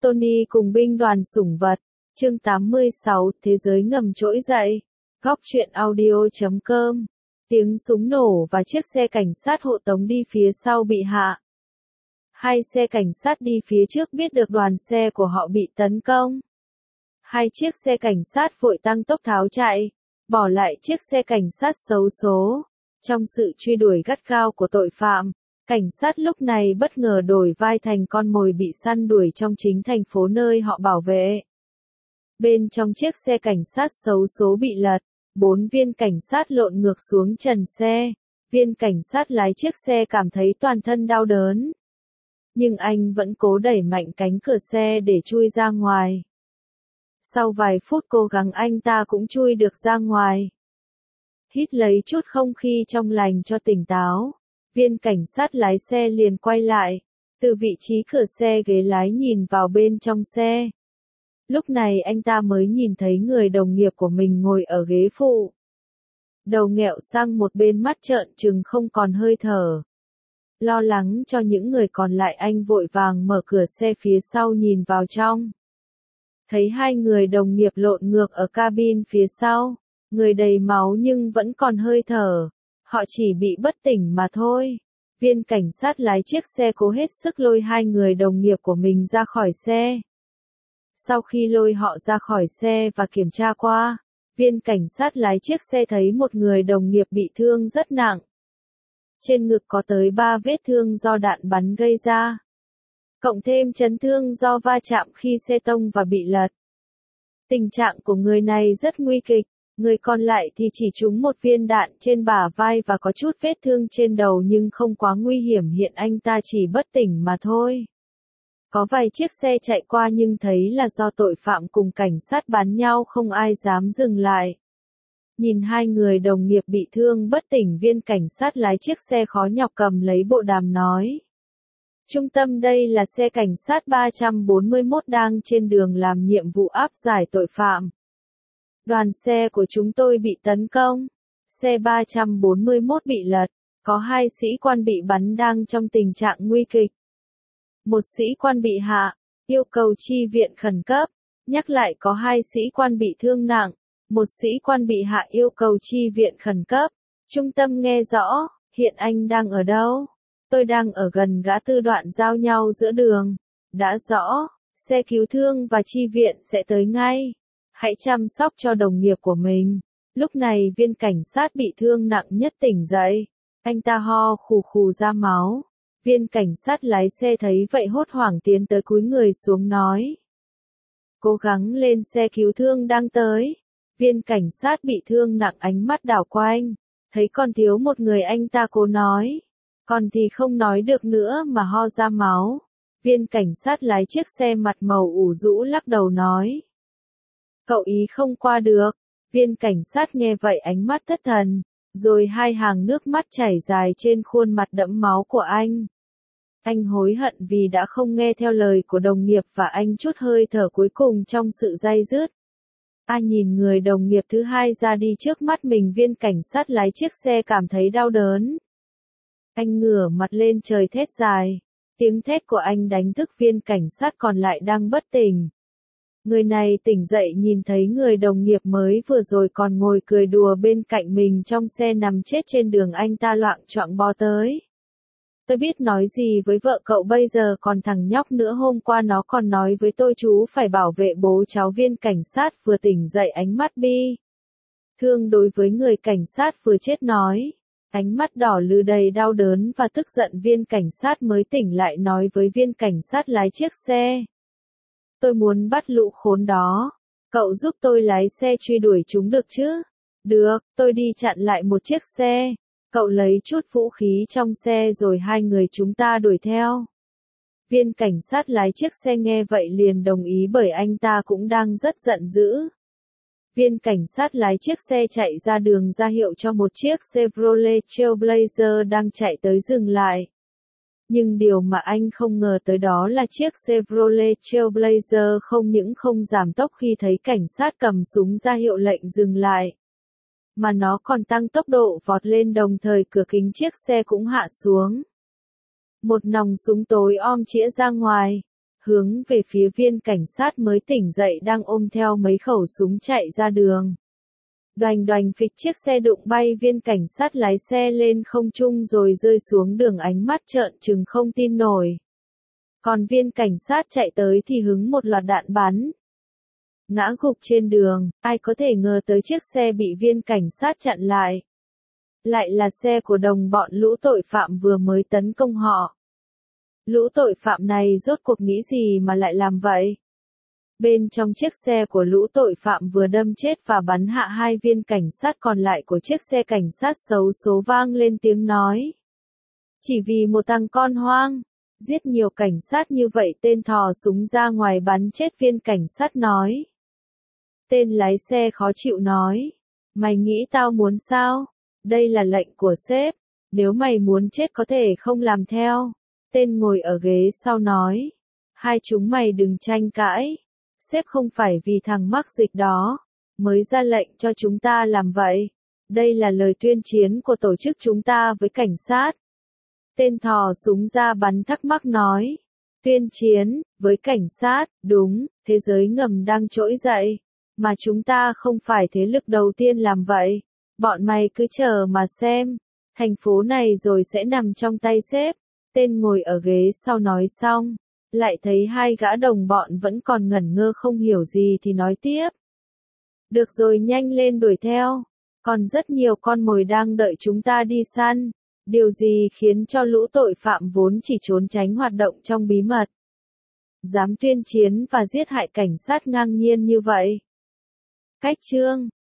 Tony cùng binh đoàn sủng vật. Chương 86, Thế giới ngầm trỗi dậy. Góc truyện audio.com. Tiếng súng nổ và chiếc xe cảnh sát hộ tống đi phía sau bị hạ. Hai xe cảnh sát đi phía trước biết được đoàn xe của họ bị tấn công. Hai chiếc xe cảnh sát vội tăng tốc tháo chạy, bỏ lại chiếc xe cảnh sát xấu số. Trong sự truy đuổi gắt gao của tội phạm, cảnh sát lúc này bất ngờ đổi vai thành con mồi bị săn đuổi trong chính thành phố nơi họ bảo vệ. Bên trong chiếc xe cảnh sát xấu số bị lật, 4 viên cảnh sát lộn ngược xuống trần xe. Viên cảnh sát lái chiếc xe cảm thấy toàn thân đau đớn. Nhưng anh vẫn cố đẩy mạnh cánh cửa xe để chui ra ngoài. Sau vài phút cố gắng anh ta cũng chui được ra ngoài. Hít lấy chút không khí trong lành cho tỉnh táo. Viên cảnh sát lái xe liền quay lại, từ vị trí cửa xe ghế lái nhìn vào bên trong xe. Lúc này anh ta mới nhìn thấy người đồng nghiệp của mình ngồi ở ghế phụ. Đầu nghẹo sang một bên, mắt trợn trừng không còn hơi thở. Lo lắng cho những người còn lại, anh vội vàng mở cửa xe phía sau nhìn vào trong. Thấy hai người đồng nghiệp lộn ngược ở cabin phía sau, người đầy máu nhưng vẫn còn hơi thở. Họ chỉ bị bất tỉnh mà thôi. Viên cảnh sát lái chiếc xe cố hết sức lôi hai người đồng nghiệp của mình ra khỏi xe. Sau khi lôi họ ra khỏi xe và kiểm tra qua, viên cảnh sát lái chiếc xe thấy một người đồng nghiệp bị thương rất nặng. Trên ngực có tới 3 vết thương do đạn bắn gây ra. Cộng thêm chấn thương do va chạm khi xe tông và bị lật. Tình trạng của người này rất nguy kịch. Người còn lại thì chỉ trúng một viên đạn trên bả vai và có chút vết thương trên đầu nhưng không quá nguy hiểm, hiện anh ta chỉ bất tỉnh mà thôi. Có vài chiếc xe chạy qua nhưng thấy là do tội phạm cùng cảnh sát bắn nhau, không ai dám dừng lại. Nhìn hai người đồng nghiệp bị thương bất tỉnh, viên cảnh sát lái chiếc xe khó nhọc cầm lấy bộ đàm nói. Trung tâm, đây là xe cảnh sát 341 đang trên đường làm nhiệm vụ áp giải tội phạm. Đoàn xe của chúng tôi bị tấn công. Xe 341 bị lật. Có 2 sĩ quan bị bắn đang trong tình trạng nguy kịch. Một sĩ quan bị hạ, yêu cầu chi viện khẩn cấp. Nhắc lại, có 2 sĩ quan bị thương nặng. Một sĩ quan bị hạ, yêu cầu chi viện khẩn cấp. Trung tâm nghe rõ, hiện anh đang ở đâu? Tôi đang ở gần ngã tư đoạn giao nhau giữa đường. Đã rõ, xe cứu thương và chi viện sẽ tới ngay. Hãy chăm sóc cho đồng nghiệp của mình. Lúc này viên cảnh sát bị thương nặng nhất tỉnh dậy. Anh ta ho khù khù ra máu. Viên cảnh sát lái xe thấy vậy hốt hoảng tiến tới cúi người xuống nói. Cố gắng lên xe cứu thương đang tới. Viên cảnh sát bị thương nặng ánh mắt đảo quanh. Thấy còn thiếu một người, anh ta cố nói. Còn thì không nói được nữa mà ho ra máu. Viên cảnh sát lái chiếc xe mặt màu ủ rũ lắc đầu nói. Cậu ý không qua được. Viên cảnh sát nghe vậy ánh mắt thất thần, rồi 2 hàng nước mắt chảy dài trên khuôn mặt đẫm máu của anh. Anh hối hận vì đã không nghe theo lời của đồng nghiệp và anh trút hơi thở cuối cùng trong sự day dứt. Nhìn người đồng nghiệp thứ hai ra đi trước mắt mình, viên cảnh sát lái chiếc xe cảm thấy đau đớn. Anh ngửa mặt lên trời thét dài. Tiếng thét của anh đánh thức viên cảnh sát còn lại đang bất tỉnh. Người này tỉnh dậy nhìn thấy người đồng nghiệp mới vừa rồi còn ngồi cười đùa bên cạnh mình trong xe nằm chết trên đường, anh ta loạng choạng bò tới. Tôi biết nói gì với vợ cậu bây giờ, còn thằng nhóc nữa hôm qua nó còn nói với tôi chú phải bảo vệ bố cháu. Viên cảnh sát vừa tỉnh dậy ánh mắt bi thương đối với người cảnh sát vừa chết nói. Ánh mắt đỏ lừ đầy đau đớn và tức giận, viên cảnh sát mới tỉnh lại nói với viên cảnh sát lái chiếc xe. Tôi muốn bắt lũ khốn đó. Cậu giúp tôi lái xe truy đuổi chúng được chứ? Được, tôi đi chặn lại một chiếc xe. Cậu lấy chút vũ khí trong xe rồi hai người chúng ta đuổi theo. Viên cảnh sát lái chiếc xe nghe vậy liền đồng ý, bởi anh ta cũng đang rất giận dữ. Viên cảnh sát lái chiếc xe chạy ra đường, ra hiệu cho một chiếc Chevrolet Trailblazer đang chạy tới dừng lại. Nhưng điều mà anh không ngờ tới đó là chiếc Chevrolet Trailblazer không những không giảm tốc khi thấy cảnh sát cầm súng ra hiệu lệnh dừng lại, mà nó còn tăng tốc độ vọt lên, đồng thời cửa kính chiếc xe cũng hạ xuống. Một nòng súng tối om chĩa ra ngoài. hướng về phía viên cảnh sát mới tỉnh dậy đang ôm theo mấy khẩu súng chạy ra đường. Đoành đoành phịch, chiếc xe đụng bay viên cảnh sát lái xe lên không trung rồi rơi xuống đường, ánh mắt trợn trừng không tin nổi. Còn viên cảnh sát chạy tới thì hứng một loạt đạn bắn. Ngã gục trên đường, ai có thể ngờ tới chiếc xe bị viên cảnh sát chặn lại. Lại là xe của đồng bọn lũ tội phạm vừa mới tấn công họ. Lũ tội phạm này rốt cuộc nghĩ gì mà lại làm vậy? Bên trong chiếc xe của lũ tội phạm vừa đâm chết và bắn hạ hai viên cảnh sát còn lại của chiếc xe cảnh sát xấu số vang lên tiếng nói. Chỉ vì một thằng con hoang, giết nhiều cảnh sát như vậy, tên thò súng ra ngoài bắn chết viên cảnh sát nói. Tên lái xe khó chịu nói. Mày nghĩ tao muốn sao? Đây là lệnh của sếp. Nếu mày muốn chết có thể không làm theo. Tên ngồi ở ghế sau nói. Hai chúng mày đừng tranh cãi. Sếp không phải vì thằng mắc dịch đó mới ra lệnh cho chúng ta làm vậy. Đây là lời tuyên chiến của tổ chức chúng ta với cảnh sát. Tên thò súng ra bắn thắc mắc nói. Tuyên chiến với cảnh sát, đúng, thế giới ngầm đang trỗi dậy. Mà chúng ta không phải thế lực đầu tiên làm vậy. Bọn mày cứ chờ mà xem. Thành phố này rồi sẽ nằm trong tay sếp. Tên ngồi ở ghế sau nói xong. Lại thấy hai gã đồng bọn vẫn còn ngẩn ngơ không hiểu gì thì nói tiếp. Được rồi, nhanh lên đuổi theo. Còn rất nhiều con mồi đang đợi chúng ta đi săn. Điều gì khiến cho lũ tội phạm vốn chỉ trốn tránh hoạt động trong bí mật, dám tuyên chiến và giết hại cảnh sát ngang nhiên như vậy? Cách chương